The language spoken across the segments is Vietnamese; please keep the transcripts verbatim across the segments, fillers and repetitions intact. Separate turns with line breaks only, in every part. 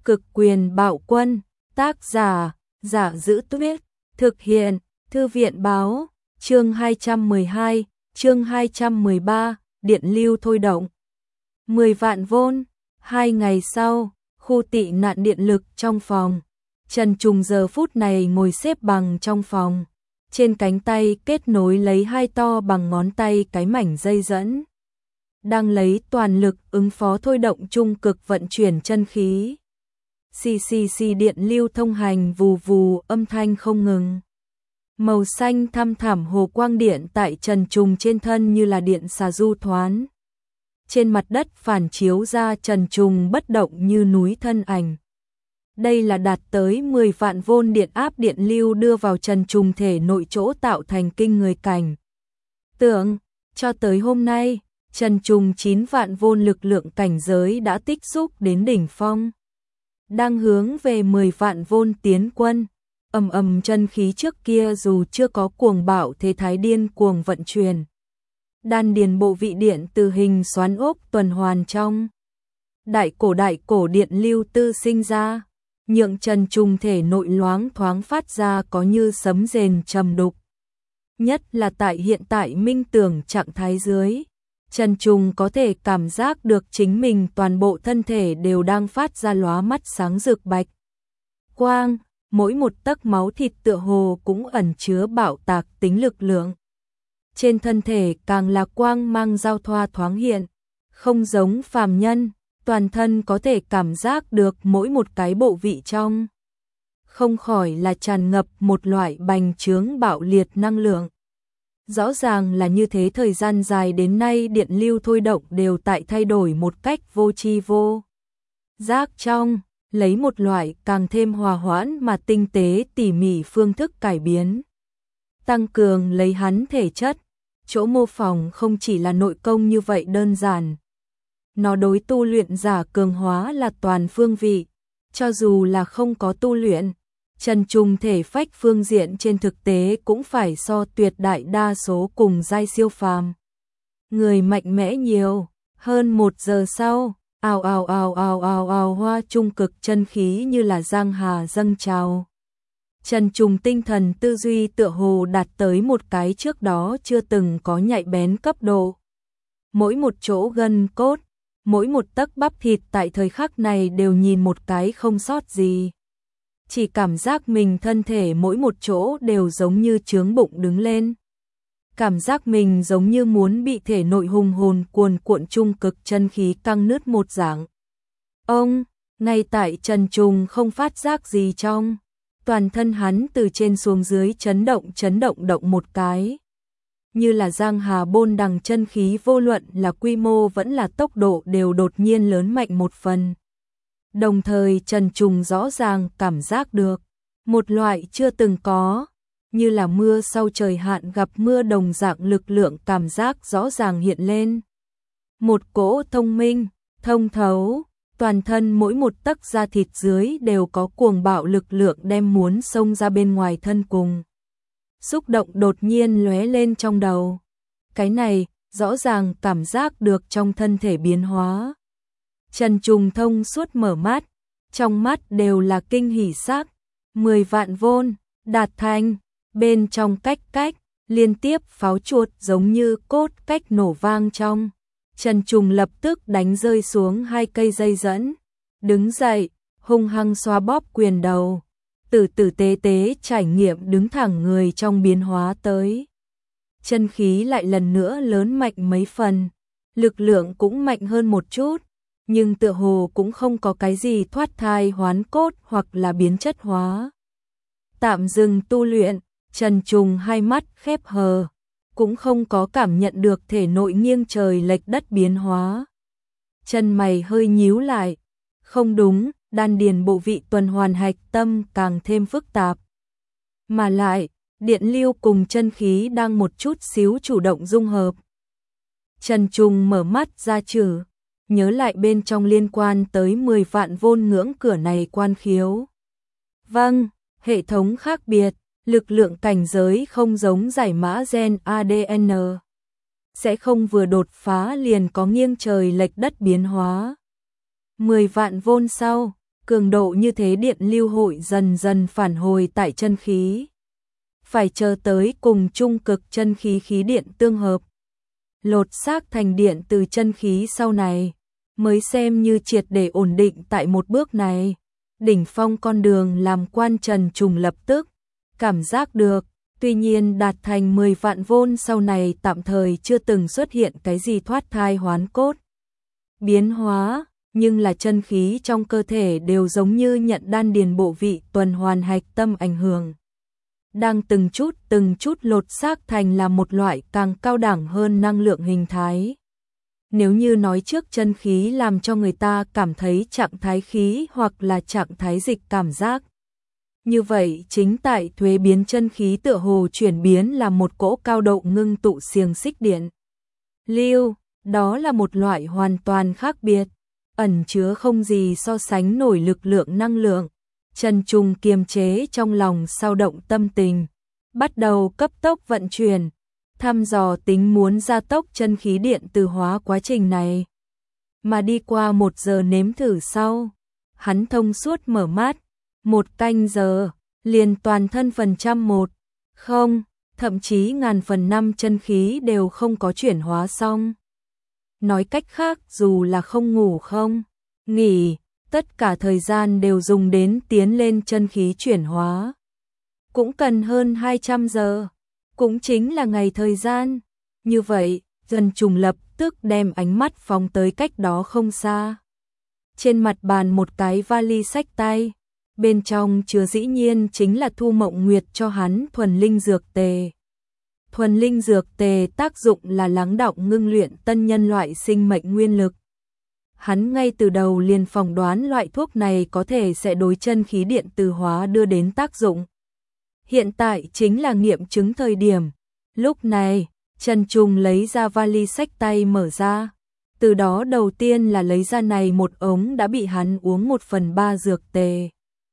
Cực quyền bạo quân, tác giả, Giả Giữ Tuyết, thực hiện, Thư viện báo, chương hai trăm mười hai, chương hai trăm mười ba, điện lưu thôi động. mười vạn vôn, hai ngày sau, khu tị nạn điện lực trong phòng. Trần Trùng giờ phút này ngồi xếp bằng trong phòng. Trên cánh tay kết nối lấy hai to bằng ngón tay cái mảnh dây dẫn. Đang lấy toàn lực ứng phó thôi động trung cực vận chuyển chân khí. Xì xì xì điện lưu thông hành vù vù âm thanh không ngừng. Màu xanh thăm thẳm hồ quang điện tại Trần Trùng trên thân như là điện xà du thoán. Trên mặt đất phản chiếu ra Trần Trùng bất động như núi thân ảnh. Đây là đạt tới mười vạn vôn điện áp điện lưu đưa vào Trần Trùng thể nội chỗ tạo thành kinh người cảnh. Tưởng, cho tới hôm nay, Trần Trùng chín vạn vôn lực lượng cảnh giới đã tích xúc đến đỉnh phong. Đang hướng về mười vạn vôn tiến quân, ầm ầm chân khí trước kia dù chưa có cuồng bạo thế thái điên cuồng vận chuyển. Đan điền bộ vị điện từ hình xoắn ốc tuần hoàn trong. Đại cổ đại cổ điện lưu tư sinh ra, nhượng Trần Trùng thể nội loáng thoáng phát ra có như sấm rền trầm đục. Nhất là tại hiện tại minh tưởng trạng thái dưới. Trần Trùng có thể cảm giác được chính mình toàn bộ thân thể đều đang phát ra lóa mắt sáng rực bạch quang, mỗi một tấc máu thịt tựa hồ cũng ẩn chứa bạo tạc tính lực lượng. Trên thân thể càng là quang mang giao thoa thoáng hiện, không giống phàm nhân, toàn thân có thể cảm giác được mỗi một cái bộ vị trong. Không khỏi là tràn ngập một loại bành trướng bạo liệt năng lượng. Rõ ràng là như thế, thời gian dài đến nay điện lưu thôi động đều tại thay đổi một cách vô tri vô giác trong, lấy một loại càng thêm hòa hoãn mà tinh tế tỉ mỉ phương thức cải biến. Tăng cường lấy hắn thể chất, chỗ mô phỏng không chỉ là nội công như vậy đơn giản. Nó đối tu luyện giả cường hóa là toàn phương vị, cho dù là không có tu luyện. Trần Trùng thể phách phương diện trên thực tế cũng phải so tuyệt đại đa số cùng giai siêu phàm. Người mạnh mẽ nhiều, hơn một giờ sau, ào ào ào ào ào ào hoa trung cực chân khí như là giang hà dâng trào. Trần Trùng tinh thần tư duy tựa hồ đạt tới một cái trước đó chưa từng có nhạy bén cấp độ. Mỗi một chỗ gân cốt, mỗi một tấc bắp thịt tại thời khắc này đều nhìn một cái không sót gì. Chỉ cảm giác mình thân thể mỗi một chỗ đều giống như trướng bụng đứng lên. Cảm giác mình giống như muốn bị thể nội hùng hồn cuồn cuộn trung cực chân khí căng nứt một dạng. Ông, ngay tại Trần Trùng không phát giác gì trong, toàn thân hắn từ trên xuống dưới chấn động chấn động động một cái. Như là giang hà bôn đằng chân khí vô luận là quy mô vẫn là tốc độ đều đột nhiên lớn mạnh một phần. Đồng thời Trần Trùng rõ ràng cảm giác được một loại chưa từng có, như là mưa sau trời hạn gặp mưa đồng dạng lực lượng cảm giác rõ ràng hiện lên. Một cỗ thông minh, thông thấu, toàn thân mỗi một tấc da thịt dưới đều có cuồng bạo lực lượng đem muốn xông ra bên ngoài thân cùng. Xúc động đột nhiên lóe lên trong đầu. Cái này rõ ràng cảm giác được trong thân thể biến hóa. Trần Trùng thông suốt mở mắt, trong mắt đều là kinh hỉ sắc. Mười vạn vôn, đạt thành, bên trong cách cách, liên tiếp pháo chuột giống như cốt cách nổ vang trong. Trần Trùng lập tức đánh rơi xuống hai cây dây dẫn, đứng dậy, hung hăng xoa bóp quyền đầu, tử tử tế tế trải nghiệm đứng thẳng người trong biến hóa tới. Chân khí lại lần nữa lớn mạnh mấy phần, lực lượng cũng mạnh hơn một chút. Nhưng tựa hồ cũng không có cái gì thoát thai hoán cốt hoặc là biến chất hóa. Tạm dừng tu luyện, Trần Trùng hai mắt khép hờ, cũng không có cảm nhận được thể nội nghiêng trời lệch đất biến hóa. Chân mày hơi nhíu lại, không đúng, đan điền bộ vị tuần hoàn hạch tâm càng thêm phức tạp. Mà lại, điện lưu cùng chân khí đang một chút xíu chủ động dung hợp. Trần Trùng mở mắt ra trừ. Nhớ lại bên trong liên quan tới mười vạn vôn ngưỡng cửa này quan khiếu. Vâng, hệ thống khác biệt, lực lượng cảnh giới không giống giải mã gen a đê en. Sẽ không vừa đột phá liền có nghiêng trời lệch đất biến hóa. mười vạn vôn sau, Cường độ như thế điện lưu hội dần dần phản hồi tại chân khí. Phải chờ tới cùng trung cực chân khí khí điện tương hợp, lột xác thành điện từ chân khí sau này, mới xem như triệt để ổn định tại một bước này. Đỉnh phong con đường làm quan Trần Trùng lập tức cảm giác được, tuy nhiên đạt thành mười vạn vôn sau này tạm thời chưa từng xuất hiện cái gì thoát thai hoán cốt, biến hóa, nhưng là chân khí trong cơ thể đều giống như nhận đan điền bộ vị tuần hoàn hạch tâm ảnh hưởng, đang từng chút từng chút lột xác thành là một loại càng cao đẳng hơn năng lượng hình thái. Nếu như nói trước chân khí làm cho người ta cảm thấy trạng thái khí hoặc là trạng thái dịch cảm giác, như vậy chính tại thuế biến chân khí tựa hồ chuyển biến là một cỗ cao độ ngưng tụ xiềng xích điện lưu, đó là một loại hoàn toàn khác biệt, ẩn chứa không gì so sánh nổi lực lượng năng lượng. Trần Trùng kiềm chế trong lòng sao động tâm tình, bắt đầu cấp tốc vận chuyển, thăm dò tính muốn gia tốc chân khí điện từ hóa quá trình này. Mà đi qua một giờ nếm thử sau, hắn thông suốt mở mắt, một canh giờ, liền toàn thân phần trăm một, không, thậm chí ngàn phần năm chân khí đều không có chuyển hóa xong. Nói cách khác, dù là không ngủ không nghỉ, tất cả thời gian đều dùng đến tiến lên chân khí chuyển hóa. Cũng cần hơn hai trăm giờ, cũng chính là ngày thời gian. Như vậy, Trần Trùng lập tức đem ánh mắt phóng tới cách đó không xa. Trên mặt bàn một cái vali xách tay, bên trong chứa dĩ nhiên chính là Thu Mộng Nguyệt cho hắn thuần linh dược tề. Thuần linh dược tề tác dụng là lắng đọng ngưng luyện tân nhân loại sinh mệnh nguyên lực. Hắn ngay từ đầu liền phỏng đoán loại thuốc này có thể sẽ đối chân khí điện từ hóa đưa đến tác dụng. Hiện tại chính là nghiệm chứng thời điểm. Lúc này, Trần Trùng lấy ra vali xách tay mở ra. Từ đó đầu tiên là lấy ra này một ống đã bị hắn uống một phần ba dược tề.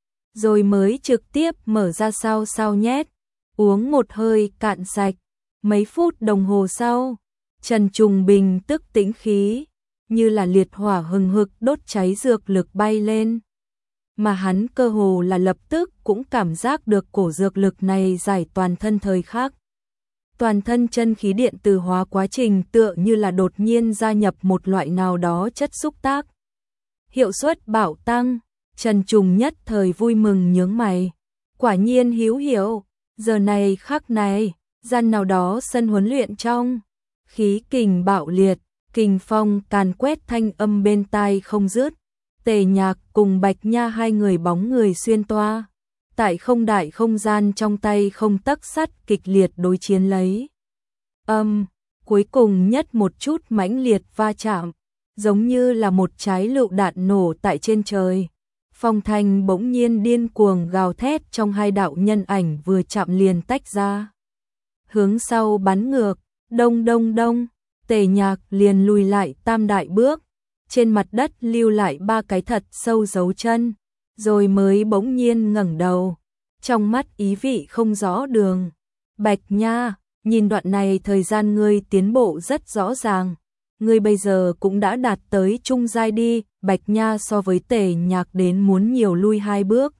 Rồi mới trực tiếp mở ra sau sau nhét. Uống một hơi cạn sạch. Mấy phút đồng hồ sau, Trần Trùng bình tức tĩnh khí, như là liệt hỏa hừng hực đốt cháy dược lực bay lên. Mà hắn cơ hồ là lập tức cũng cảm giác được cổ dược lực này giải toàn thân thời khắc. Toàn thân chân khí điện từ hóa quá trình tựa như là đột nhiên gia nhập một loại nào đó chất xúc tác. Hiệu suất bạo tăng, Trần Trùng nhất thời vui mừng nhướng mày. Quả nhiên hữu hiệu, giờ này khắc này, gian nào đó sân huấn luyện trong, khí kình bạo liệt, kình phong càn quét thanh âm bên tai không dứt. Tề Nhạc cùng Bạch Nha hai người bóng người xuyên toa, tại không đại không gian trong tay không tấc sắt kịch liệt đối chiến lấy. Âm, cuối cùng nhất một chút mãnh liệt va chạm, giống như là một trái lựu đạn nổ tại trên trời. Phong thanh bỗng nhiên điên cuồng gào thét trong hai đạo nhân ảnh vừa chạm liền tách ra. Hướng sau bắn ngược, đông đông đông, Tề Nhạc liền lùi lại tam đại bước. Trên mặt đất lưu lại ba cái thật sâu dấu chân, rồi mới bỗng nhiên ngẩng đầu, trong mắt ý vị không rõ đường. Bạch Nha, nhìn đoạn này thời gian ngươi tiến bộ rất rõ ràng, ngươi bây giờ cũng đã đạt tới trung giai đi. Bạch Nha so với Tề Nhạc đến muốn nhiều lui hai bước.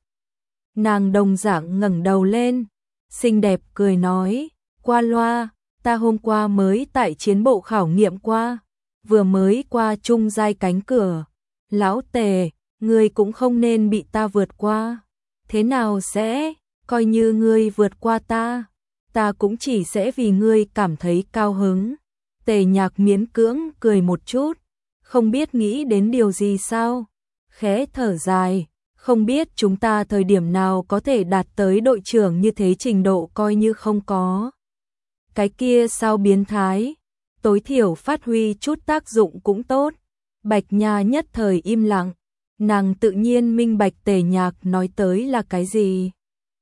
Nàng đồng dạng ngẩng đầu lên, xinh đẹp cười nói, qua loa, ta hôm qua mới tại chiến bộ khảo nghiệm qua. Vừa mới qua trung giai cánh cửa, lão Tề, ngươi cũng không nên bị ta vượt qua. Thế nào sẽ, coi như ngươi vượt qua ta, ta cũng chỉ sẽ vì ngươi cảm thấy cao hứng. Tề Nhạc miễn cưỡng cười một chút, không biết nghĩ đến điều gì sao, khẽ thở dài, không biết chúng ta thời điểm nào có thể đạt tới đội trưởng như thế trình độ coi như không có. Cái kia sao biến thái, tối thiểu phát huy chút tác dụng cũng tốt. Bạch Nha nhất thời im lặng, nàng tự nhiên minh bạch Tề Nhạc nói tới là cái gì.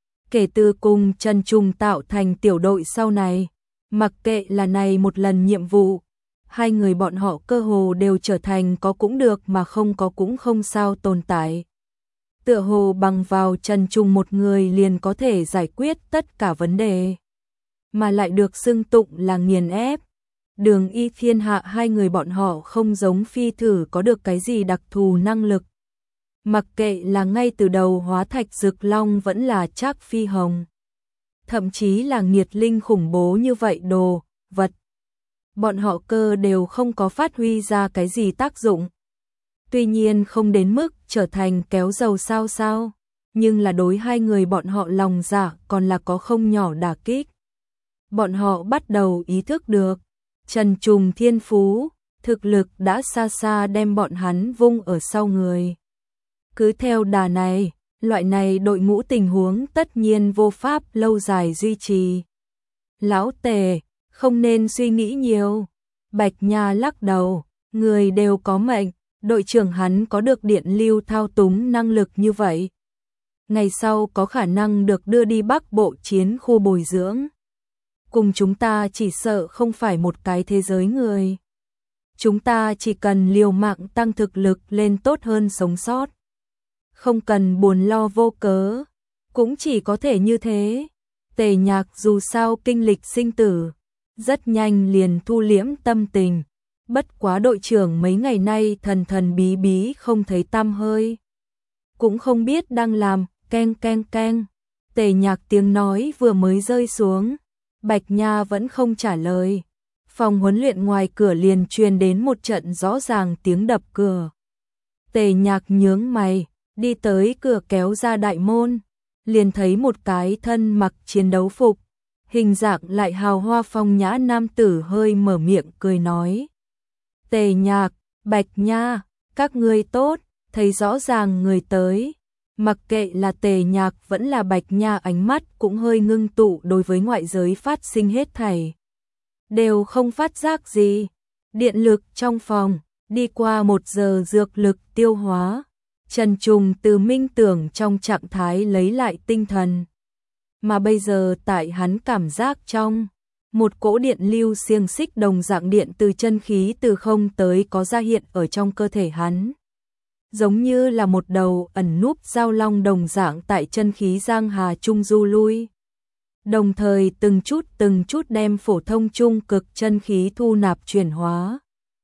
Kể từ cùng Trần Trùng tạo thành tiểu đội sau này, mặc kệ là này một lần nhiệm vụ, hai người bọn họ cơ hồ đều trở thành có cũng được mà không có cũng không sao tồn tại. Tựa hồ bằng vào Trần Trùng một người liền có thể giải quyết tất cả vấn đề, mà lại được xưng tụng là nghiền ép. Đường Y Thiên Hạ hai người bọn họ không giống Phi Thử có được cái gì đặc thù năng lực, Mặc kệ là ngay từ đầu hóa thạch rực long vẫn là Trác Phi Hồng, thậm chí là nghiệt linh khủng bố như vậy đồ, vật. Bọn họ cơ đều không có phát huy ra cái gì tác dụng. Tuy nhiên không đến mức trở thành kéo dầu sao sao, nhưng là đối hai người bọn họ lòng dạ còn là có không nhỏ đả kích. Bọn họ bắt đầu ý thức được, Trần Trùng thiên phú, thực lực đã xa xa đem bọn hắn vung ở sau người. Cứ theo đà này, loại này đội ngũ tình huống tất nhiên vô pháp lâu dài duy trì. Lão Tề, không nên suy nghĩ nhiều. Bạch Nha lắc đầu, người đều có mệnh, đội trưởng hắn có được điện lưu thao túng năng lực như vậy. Ngày sau có khả năng được đưa đi Bắc Bộ chiến khu bồi dưỡng. Cùng chúng ta chỉ sợ không phải một cái thế giới người. Chúng ta chỉ cần liều mạng tăng thực lực lên tốt hơn sống sót. Không cần buồn lo vô cớ, cũng chỉ có thể như thế. Tề Nhạc dù sao kinh lịch sinh tử, rất nhanh liền thu liễm tâm tình. Bất quá đội trưởng mấy ngày nay thần thần bí bí không thấy tăm hơi. Cũng không biết đang làm, keng keng keng. Tề Nhạc tiếng nói vừa mới rơi xuống, Bạch Nha vẫn không trả lời. Phòng huấn luyện ngoài cửa liền truyền đến một trận rõ ràng tiếng đập cửa. Tề Nhạc nhướng mày, đi tới cửa kéo ra đại môn, liền thấy một cái thân mặc chiến đấu phục, hình dạng lại hào hoa phong nhã nam tử hơi mở miệng cười nói. Tề Nhạc, Bạch Nha, các ngươi tốt, thấy rõ ràng người tới. Mặc kệ là Tề Nhạc vẫn là Bạch Nha ánh mắt cũng hơi ngưng tụ đối với ngoại giới phát sinh hết thảy. Đều không phát giác gì. Điện lực trong phòng, đi qua một giờ dược lực tiêu hóa. Trần Trùng từ minh tưởng trong trạng thái lấy lại tinh thần. Mà bây giờ tại hắn cảm giác trong, một cỗ điện lưu xiềng xích đồng dạng điện từ chân khí từ không tới có ra hiện ở trong cơ thể hắn. Giống như là một đầu ẩn núp giao long đồng dạng tại chân khí giang hà trung du lui. Đồng thời từng chút từng chút đem phổ thông trung cực chân khí thu nạp chuyển hóa.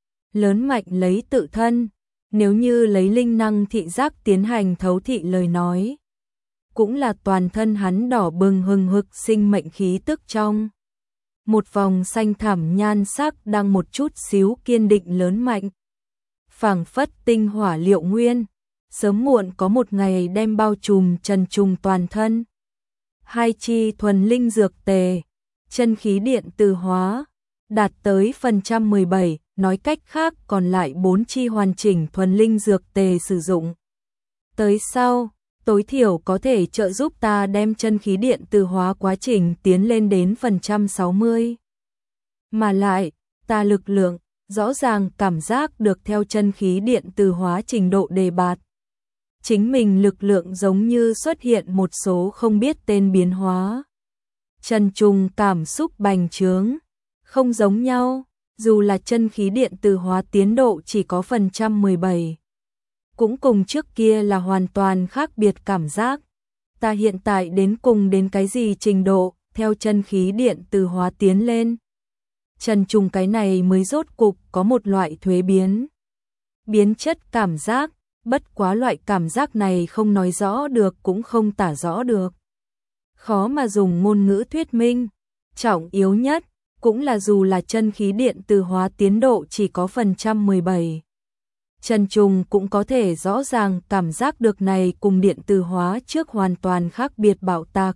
Lớn mạnh lấy tự thân, nếu như lấy linh năng thị giác tiến hành thấu thị lời nói. Cũng là toàn thân hắn đỏ bừng hừng hực sinh mệnh khí tức trong. Một vòng xanh thẳm nhan sắc đang một chút xíu kiên định lớn mạnh. Phảng phất tinh hỏa liệu nguyên, sớm muộn có một ngày đem bao trùm Trần Trùng toàn thân. Hai chi thuần linh dược tề, chân khí điện từ hóa, đạt tới phần trăm mười bảy, nói cách khác còn lại bốn chi hoàn chỉnh thuần linh dược tề sử dụng. Tới sau, tối thiểu có thể trợ giúp ta đem chân khí điện từ hóa quá trình tiến lên đến phần trăm sáu mươi. Mà lại, ta lực lượng, rõ ràng cảm giác được theo chân khí điện từ hóa trình độ đề bạt. Chính mình lực lượng giống như xuất hiện một số không biết tên biến hóa. Trần Trùng cảm xúc bành trướng, không giống nhau, dù là chân khí điện từ hóa tiến độ chỉ có phần trăm mười bảy. Cũng cùng trước kia là hoàn toàn khác biệt cảm giác. Ta hiện tại đến cùng đến cái gì trình độ, theo chân khí điện từ hóa tiến lên. Trần Trùng cái này mới rốt cục có một loại thuế biến. Biến chất cảm giác, bất quá loại cảm giác này không nói rõ được cũng không tả rõ được. Khó mà dùng ngôn ngữ thuyết minh. Trọng yếu nhất, cũng là dù là chân khí điện từ hóa tiến độ chỉ có phần trăm mười bảy. Trần Trùng cũng có thể rõ ràng cảm giác được này cùng điện từ hóa trước hoàn toàn khác biệt bạo tạc.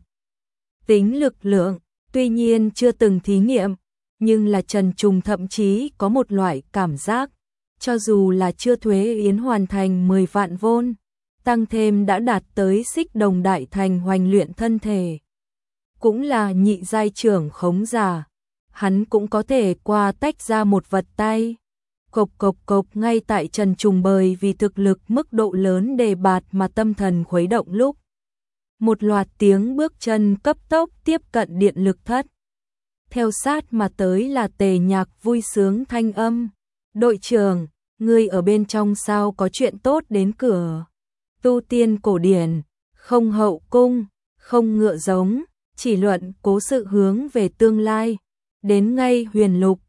Tính lực lượng, tuy nhiên chưa từng thí nghiệm, nhưng là Trần Trùng thậm chí có một loại cảm giác, cho dù là chưa thuế yến hoàn thành mười vạn vôn, tăng thêm đã đạt tới xích đồng đại thành hoành luyện thân thể. Cũng là nhị giai trưởng khống giả, hắn cũng có thể qua tách ra một vật tay. Cộc cộc cộc ngay tại Trần Trùng bởi vì thực lực mức độ lớn đề bạt mà tâm thần khuấy động lúc. Một loạt tiếng bước chân cấp tốc tiếp cận điện lực thất. Theo sát mà tới là Tề Nhạc vui sướng thanh âm. Đội trưởng, ngươi ở bên trong sao có chuyện tốt đến cửa. Tu tiên cổ điển, không hậu cung, không ngựa giống, chỉ luận cố sự hướng về tương lai. Đến ngay huyền lục,